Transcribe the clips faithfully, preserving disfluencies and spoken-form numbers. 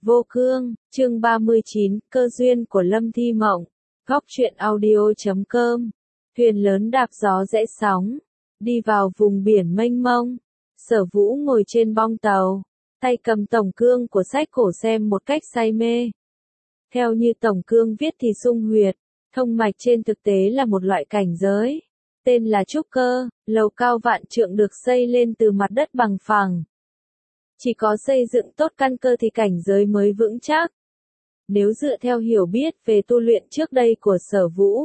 Vô cương, chương ba mươi chín, cơ duyên của Lâm Thi Mộng. Góc truyện audio chấm com. Thuyền lớn đạp gió rẽ sóng, đi vào vùng biển mênh mông. Sở Vũ ngồi trên bong tàu, tay cầm tổng cương của sách cổ xem một cách say mê. Theo như tổng cương viết thì xung huyệt, thông mạch trên thực tế là một loại cảnh giới. Tên là trúc cơ, lầu cao vạn trượng được xây lên từ mặt đất bằng phẳng. Chỉ có xây dựng tốt căn cơ thì cảnh giới mới vững chắc. Nếu dựa theo hiểu biết về tu luyện trước đây của Sở Vũ,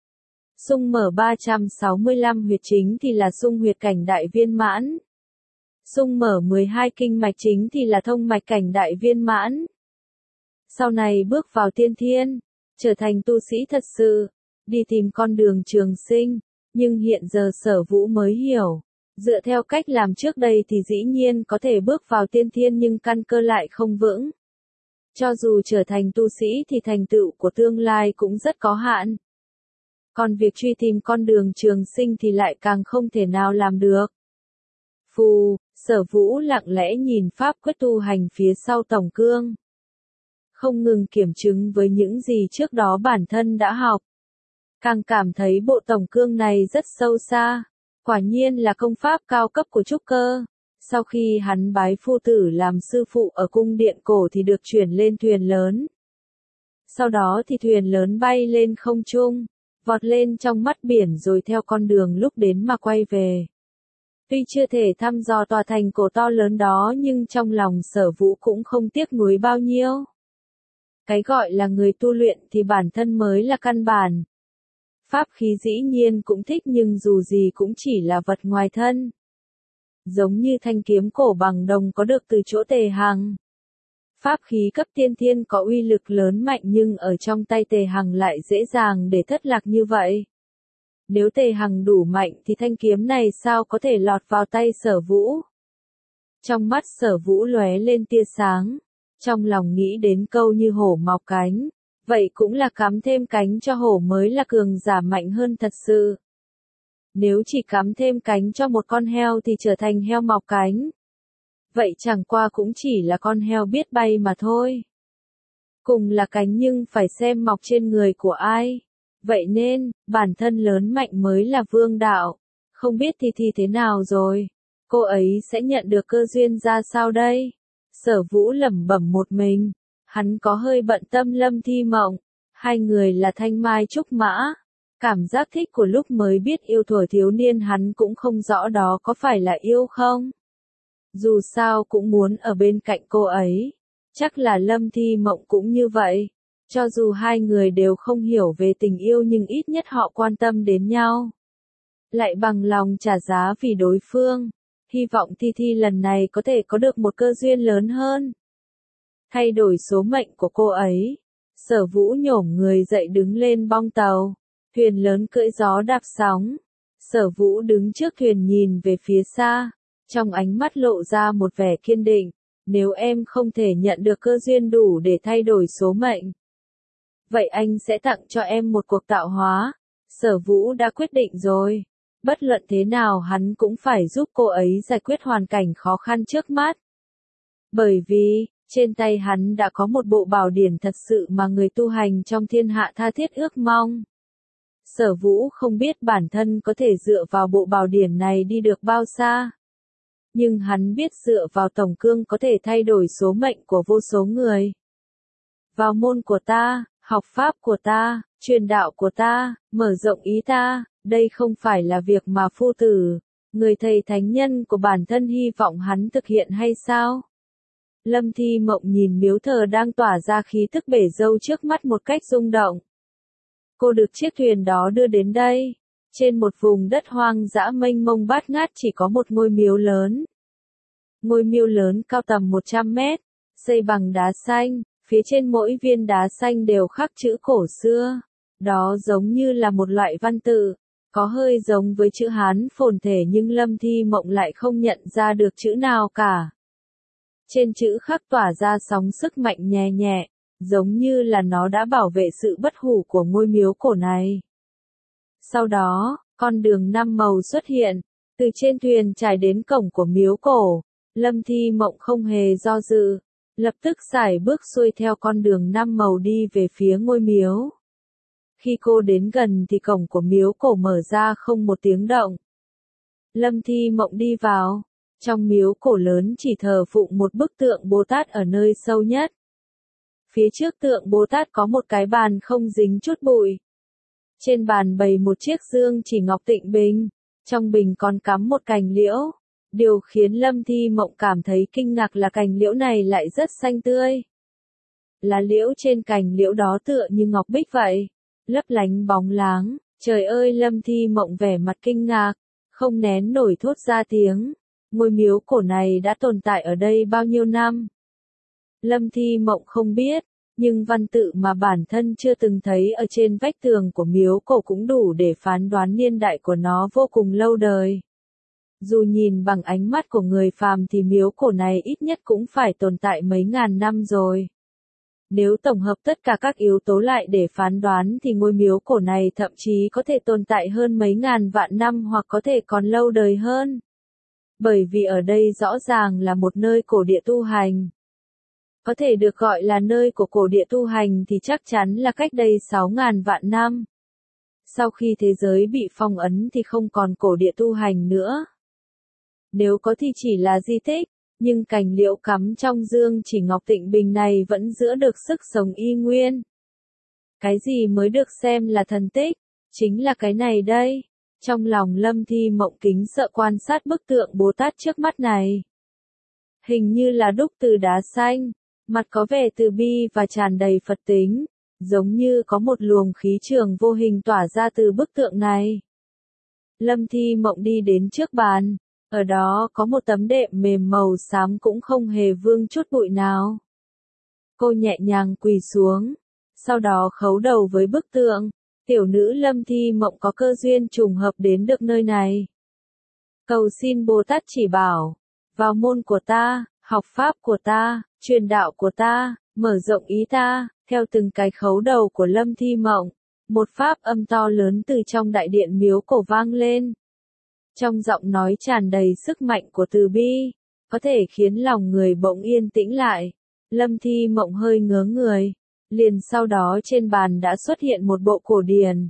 xung mở ba trăm sáu mươi lăm huyệt chính thì là xung huyệt cảnh đại viên mãn. Xung mở mười hai kinh mạch chính thì là thông mạch cảnh đại viên mãn. Sau này bước vào tiên thiên, trở thành tu sĩ thật sự, đi tìm con đường trường sinh, nhưng hiện giờ Sở Vũ mới hiểu. Dựa theo cách làm trước đây thì dĩ nhiên có thể bước vào tiên thiên nhưng căn cơ lại không vững. Cho dù trở thành tu sĩ thì thành tựu của tương lai cũng rất có hạn. Còn việc truy tìm con đường trường sinh thì lại càng không thể nào làm được. Phù, Sở Vũ lặng lẽ nhìn pháp quyết tu hành phía sau tổng cương. Không ngừng kiểm chứng với những gì trước đó bản thân đã học. Càng cảm thấy bộ tổng cương này rất sâu xa. Quả nhiên là công pháp cao cấp của trúc cơ. Sau khi hắn bái phu tử làm sư phụ ở cung điện cổ thì được chuyển lên thuyền lớn. Sau đó thì thuyền lớn bay lên không trung, vọt lên trong mắt biển rồi theo con đường lúc đến mà quay về. Tuy chưa thể thăm dò tòa thành cổ to lớn đó nhưng trong lòng Sở Vũ cũng không tiếc nuối bao nhiêu. Cái gọi là người tu luyện thì bản thân mới là căn bản. Pháp khí dĩ nhiên cũng thích nhưng dù gì cũng chỉ là vật ngoài thân. Giống như thanh kiếm cổ bằng đồng có được từ chỗ Tề Hằng. Pháp khí cấp tiên thiên có uy lực lớn mạnh nhưng ở trong tay Tề Hằng lại dễ dàng để thất lạc như vậy. Nếu Tề Hằng đủ mạnh thì thanh kiếm này sao có thể lọt vào tay Sở Vũ. Trong mắt Sở Vũ lóe lên tia sáng. Trong lòng nghĩ đến câu như hổ mọc cánh. Vậy cũng là cắm thêm cánh cho hổ mới là cường giả mạnh hơn thật sự. Nếu chỉ cắm thêm cánh cho một con heo thì trở thành heo mọc cánh. Vậy chẳng qua cũng chỉ là con heo biết bay mà thôi. Cùng là cánh nhưng phải xem mọc trên người của ai. Vậy nên, bản thân lớn mạnh mới là vương đạo. Không biết thì thì thế nào rồi? Cô ấy sẽ nhận được cơ duyên ra sao đây? Sở Vũ lẩm bẩm một mình. Hắn có hơi bận tâm Lâm Thi Mộng. Hai người là thanh mai trúc mã. Cảm giác thích của lúc mới biết yêu thuở thiếu niên hắn cũng không rõ đó có phải là yêu không. Dù sao cũng muốn ở bên cạnh cô ấy. Chắc là Lâm Thi Mộng cũng như vậy. Cho dù hai người đều không hiểu về tình yêu nhưng ít nhất họ quan tâm đến nhau. Lại bằng lòng trả giá vì đối phương. Hy vọng Thi Thi lần này có thể có được một cơ duyên lớn hơn. Thay đổi số mệnh của cô ấy. Sở Vũ nhổm người dậy đứng lên bong tàu. Thuyền lớn cưỡi gió đạp sóng. Sở Vũ đứng trước thuyền nhìn về phía xa. Trong ánh mắt lộ ra một vẻ kiên định. Nếu em không thể nhận được cơ duyên đủ để thay đổi số mệnh, vậy anh sẽ tặng cho em một cuộc tạo hóa. Sở Vũ đã quyết định rồi. Bất luận thế nào hắn cũng phải giúp cô ấy giải quyết hoàn cảnh khó khăn trước mắt. Bởi vì, trên tay hắn đã có một bộ bảo điển thật sự mà người tu hành trong thiên hạ tha thiết ước mong. Sở Vũ không biết bản thân có thể dựa vào bộ bảo điển này đi được bao xa. Nhưng hắn biết dựa vào tổng cương có thể thay đổi số mệnh của vô số người. Vào môn của ta, học pháp của ta, truyền đạo của ta, mở rộng ý ta, đây không phải là việc mà phu tử, người thầy thánh nhân của bản thân hy vọng hắn thực hiện hay sao? Lâm Thi Mộng nhìn miếu thờ đang tỏa ra khí tức bể dâu trước mắt một cách rung động. Cô được chiếc thuyền đó đưa đến đây. Trên một vùng đất hoang dã mênh mông bát ngát chỉ có một ngôi miếu lớn. Ngôi miếu lớn cao tầm một trăm mét, xây bằng đá xanh, phía trên mỗi viên đá xanh đều khắc chữ cổ xưa. Đó giống như là một loại văn tự, có hơi giống với chữ Hán phồn thể nhưng Lâm Thi Mộng lại không nhận ra được chữ nào cả. Trên chữ khắc tỏa ra sóng sức mạnh nhẹ nhẹ, giống như là nó đã bảo vệ sự bất hủ của ngôi miếu cổ này. Sau đó, con đường năm màu xuất hiện, từ trên thuyền trải đến cổng của miếu cổ. Lâm Thi Mộng không hề do dự, lập tức sải bước xuôi theo con đường năm màu đi về phía ngôi miếu. Khi cô đến gần thì cổng của miếu cổ mở ra không một tiếng động. Lâm Thi Mộng đi vào. Trong miếu cổ lớn chỉ thờ phụng một bức tượng Bồ Tát ở nơi sâu nhất. Phía trước tượng Bồ Tát có một cái bàn không dính chút bụi. Trên bàn bày một chiếc dương chỉ ngọc tịnh bình. Trong bình còn cắm một cành liễu. Điều khiến Lâm Thi Mộng cảm thấy kinh ngạc là cành liễu này lại rất xanh tươi. Lá liễu trên cành liễu đó tựa như ngọc bích vậy, lấp lánh bóng láng. Trời ơi, Lâm Thi Mộng vẻ mặt kinh ngạc, không nén nổi thốt ra tiếng. Ngôi miếu cổ này đã tồn tại ở đây bao nhiêu năm? Lâm Thi Mộng không biết, nhưng văn tự mà bản thân chưa từng thấy ở trên vách tường của miếu cổ cũng đủ để phán đoán niên đại của nó vô cùng lâu đời. Dù nhìn bằng ánh mắt của người phàm thì miếu cổ này ít nhất cũng phải tồn tại mấy ngàn năm rồi. Nếu tổng hợp tất cả các yếu tố lại để phán đoán thì ngôi miếu cổ này thậm chí có thể tồn tại hơn mấy ngàn vạn năm hoặc có thể còn lâu đời hơn. Bởi vì ở đây rõ ràng là một nơi cổ địa tu hành. Có thể được gọi là nơi của cổ địa tu hành thì chắc chắn là cách đây sáu ngàn vạn năm. Sau khi thế giới bị phong ấn thì không còn cổ địa tu hành nữa. Nếu có thì chỉ là di tích, nhưng cành liễu cắm trong dương chỉ ngọc tịnh bình này vẫn giữ được sức sống y nguyên. Cái gì mới được xem là thần tích? Chính là cái này đây. Trong lòng Lâm Thi Mộng kính sợ quan sát bức tượng Bồ Tát trước mắt này. Hình như là đúc từ đá xanh, mặt có vẻ từ bi và tràn đầy Phật tính, giống như có một luồng khí trường vô hình tỏa ra từ bức tượng này. Lâm Thi Mộng đi đến trước bàn, ở đó có một tấm đệm mềm màu xám cũng không hề vương chút bụi nào. Cô nhẹ nhàng quỳ xuống, sau đó khấu đầu với bức tượng. Tiểu nữ Lâm Thi Mộng có cơ duyên trùng hợp đến được nơi này. Cầu xin Bồ Tát chỉ bảo, vào môn của ta, học pháp của ta, truyền đạo của ta, mở rộng ý ta. Theo từng cái khấu đầu của Lâm Thi Mộng, một pháp âm to lớn từ trong đại điện miếu cổ vang lên. Trong giọng nói tràn đầy sức mạnh của từ bi, có thể khiến lòng người bỗng yên tĩnh lại. Lâm Thi Mộng hơi ngớ người. Liền sau đó trên bàn đã xuất hiện một bộ cổ điển.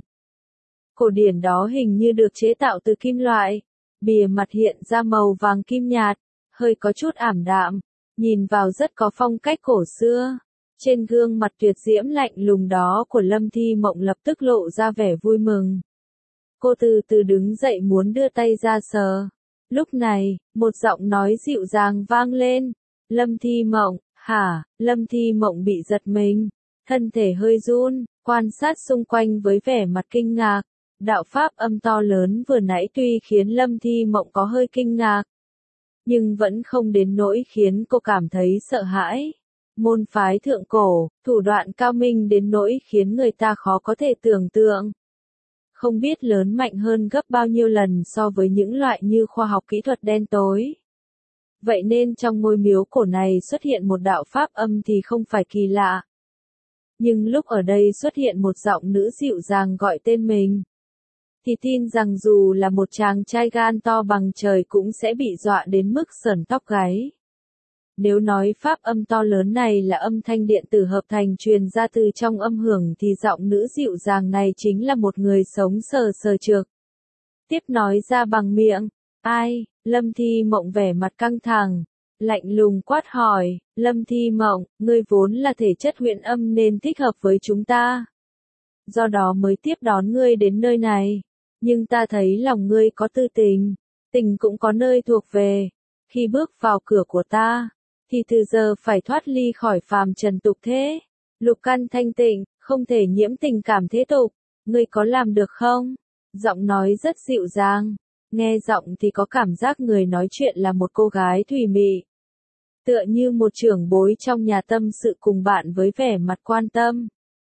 Cổ điển đó hình như được chế tạo từ kim loại, bìa mặt hiện ra màu vàng kim nhạt, hơi có chút ảm đạm, nhìn vào rất có phong cách cổ xưa. Trên gương mặt tuyệt diễm lạnh lùng đó của Lâm Thi Mộng lập tức lộ ra vẻ vui mừng. Cô từ từ đứng dậy muốn đưa tay ra sờ. Lúc này, một giọng nói dịu dàng vang lên. Lâm Thi Mộng, hả? Lâm Thi Mộng bị giật mình. Thân thể hơi run, quan sát xung quanh với vẻ mặt kinh ngạc. Đạo pháp âm to lớn vừa nãy tuy khiến Lâm Thi Mộng có hơi kinh ngạc, nhưng vẫn không đến nỗi khiến cô cảm thấy sợ hãi. Môn phái thượng cổ, thủ đoạn cao minh đến nỗi khiến người ta khó có thể tưởng tượng. Không biết lớn mạnh hơn gấp bao nhiêu lần so với những loại như khoa học kỹ thuật đen tối. Vậy nên trong ngôi miếu cổ này xuất hiện một đạo pháp âm thì không phải kỳ lạ. Nhưng lúc ở đây xuất hiện một giọng nữ dịu dàng gọi tên mình, thì tin rằng dù là một chàng trai gan to bằng trời cũng sẽ bị dọa đến mức sởn tóc gáy. Nếu nói pháp âm to lớn này là âm thanh điện tử hợp thành truyền ra từ trong âm hưởng thì giọng nữ dịu dàng này chính là một người sống sờ sờ trược. Tiếp nói ra bằng miệng, ai? Lâm Thi Mộng vẻ mặt căng thẳng, lạnh lùng quát hỏi, Lâm Thi Mộng, ngươi vốn là thể chất huyền âm nên thích hợp với chúng ta. Do đó mới tiếp đón ngươi đến nơi này. Nhưng ta thấy lòng ngươi có tư tình, tình cũng có nơi thuộc về. Khi bước vào cửa của ta, thì từ giờ phải thoát ly khỏi phàm trần tục thế. Lục căn thanh tịnh, không thể nhiễm tình cảm thế tục. Ngươi có làm được không? Giọng nói rất dịu dàng. Nghe giọng thì có cảm giác người nói chuyện là một cô gái thùy mị. Tựa như một trưởng bối trong nhà tâm sự cùng bạn với vẻ mặt quan tâm.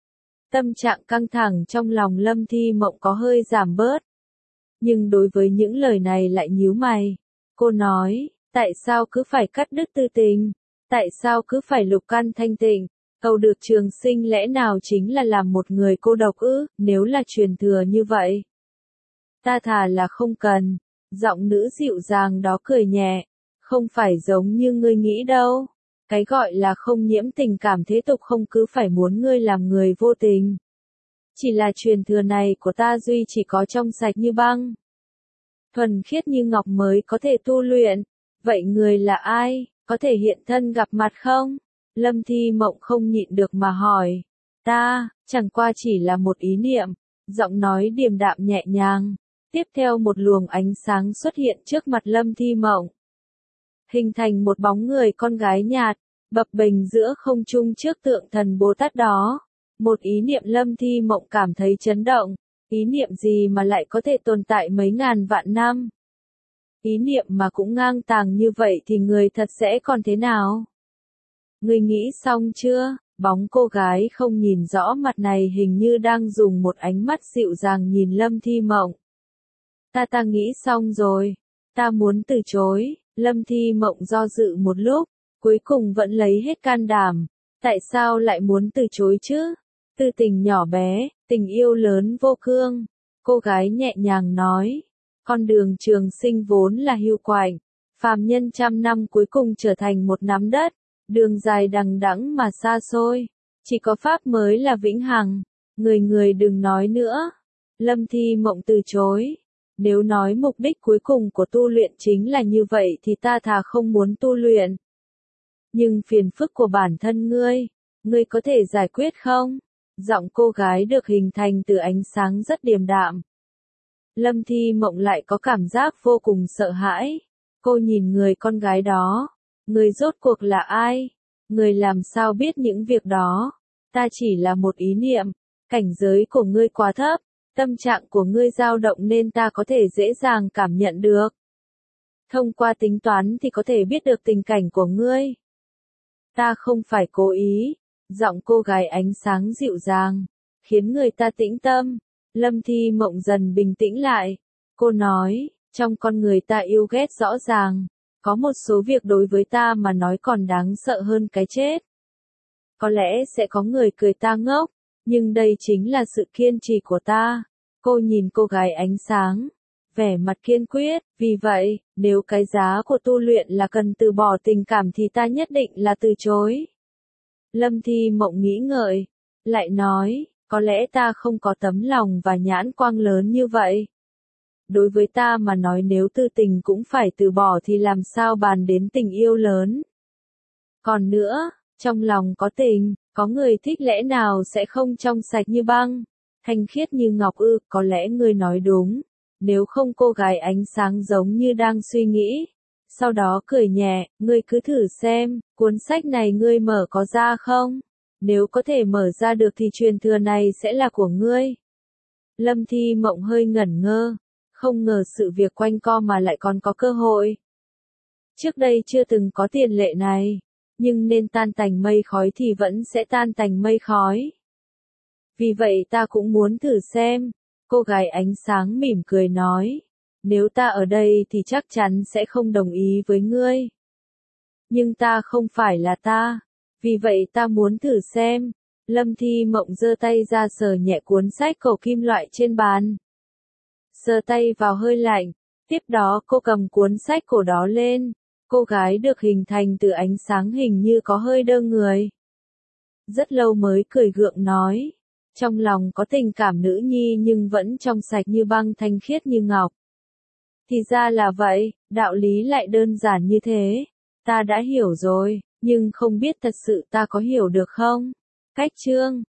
Tâm trạng căng thẳng trong lòng Lâm Thi Mộng có hơi giảm bớt. Nhưng đối với những lời này lại nhíu mày. Cô nói, tại sao cứ phải cắt đứt tư tình? Tại sao cứ phải lục căn thanh tịnh? Cầu được trường sinh lẽ nào chính là làm một người cô độc ư? Nếu là truyền thừa như vậy, ta thà là không cần. Giọng nữ dịu dàng đó cười nhẹ. Không phải giống như ngươi nghĩ đâu. Cái gọi là không nhiễm tình cảm thế tục không cứ phải muốn ngươi làm người vô tình. Chỉ là truyền thừa này của ta duy chỉ có trong sạch như băng, thuần khiết như ngọc mới có thể tu luyện. Vậy người là ai, có thể hiện thân gặp mặt không? Lâm Thi Mộng không nhịn được mà hỏi. Ta, chẳng qua chỉ là một ý niệm, giọng nói điềm đạm nhẹ nhàng. Tiếp theo một luồng ánh sáng xuất hiện trước mặt Lâm Thi Mộng, hình thành một bóng người con gái nhạt, bập bềnh giữa không trung trước tượng thần Bồ Tát đó. Một ý niệm Lâm Thi Mộng cảm thấy chấn động, ý niệm gì mà lại có thể tồn tại mấy ngàn vạn năm? Ý niệm mà cũng ngang tàng như vậy thì người thật sẽ còn thế nào? Ngươi nghĩ xong chưa? Bóng cô gái không nhìn rõ mặt này hình như đang dùng một ánh mắt dịu dàng nhìn Lâm Thi Mộng. Ta ta nghĩ xong rồi, ta muốn từ chối. Lâm Thi Mộng do dự một lúc, cuối cùng vẫn lấy hết can đảm. Tại sao lại muốn từ chối chứ? Tư tình nhỏ bé, tình yêu lớn vô cương. Cô gái nhẹ nhàng nói. Con đường trường sinh vốn là hiu quạnh, phàm nhân trăm năm cuối cùng trở thành một nắm đất. Đường dài đằng đẵng mà xa xôi, chỉ có pháp mới là vĩnh hằng. Người người đừng nói nữa. Lâm Thi Mộng từ chối. Nếu nói mục đích cuối cùng của tu luyện chính là như vậy thì ta thà không muốn tu luyện. Nhưng phiền phức của bản thân ngươi, ngươi có thể giải quyết không? Giọng cô gái được hình thành từ ánh sáng rất điềm đạm. Lâm Thi Mộng lại có cảm giác vô cùng sợ hãi. Cô nhìn người con gái đó. Người rốt cuộc là ai? Người làm sao biết những việc đó? Ta chỉ là một ý niệm. Cảnh giới của ngươi quá thấp. Tâm trạng của ngươi dao động nên ta có thể dễ dàng cảm nhận được. Thông qua tính toán thì có thể biết được tình cảnh của ngươi. Ta không phải cố ý. Giọng cô gái ánh sáng dịu dàng, khiến người ta tĩnh tâm. Lâm Thi Mộng dần bình tĩnh lại. Cô nói, trong con người ta yêu ghét rõ ràng. Có một số việc đối với ta mà nói còn đáng sợ hơn cái chết. Có lẽ sẽ có người cười ta ngốc, nhưng đây chính là sự kiên trì của ta. Cô nhìn cô gái ánh sáng, vẻ mặt kiên quyết. Vì vậy, nếu cái giá của tu luyện là cần từ bỏ tình cảm thì ta nhất định là từ chối. Lâm Thi Mộng nghĩ ngợi, lại nói, có lẽ ta không có tấm lòng và nhãn quang lớn như vậy. Đối với ta mà nói nếu tư tình cũng phải từ bỏ thì làm sao bàn đến tình yêu lớn. Còn nữa, trong lòng có tình, có người thích lẽ nào sẽ không trong sạch như băng, thanh khiết như ngọc ư? Có lẽ ngươi nói đúng. Nếu không cô gái ánh sáng giống như đang suy nghĩ. Sau đó cười nhẹ, ngươi cứ thử xem, cuốn sách này ngươi mở có ra không? Nếu có thể mở ra được thì truyền thừa này sẽ là của ngươi. Lâm Thi Mộng hơi ngẩn ngơ, không ngờ sự việc quanh co mà lại còn có cơ hội. Trước đây chưa từng có tiền lệ này, nhưng nên tan tành mây khói thì vẫn sẽ tan tành mây khói. Vì vậy ta cũng muốn thử xem. Cô gái ánh sáng mỉm cười nói. Nếu ta ở đây thì chắc chắn sẽ không đồng ý với ngươi. Nhưng ta không phải là ta. Vì vậy ta muốn thử xem. Lâm Thi Mộng giơ tay ra sờ nhẹ cuốn sách cổ kim loại trên bàn. Sờ tay vào hơi lạnh. Tiếp đó cô cầm cuốn sách cổ đó lên. Cô gái được hình thành từ ánh sáng hình như có hơi đơ người. Rất lâu mới cười gượng nói. Trong lòng có tình cảm nữ nhi nhưng vẫn trong sạch như băng, thanh khiết như ngọc. Thì ra là vậy, đạo lý lại đơn giản như thế. Ta đã hiểu rồi, nhưng không biết thật sự ta có hiểu được không? Cách chương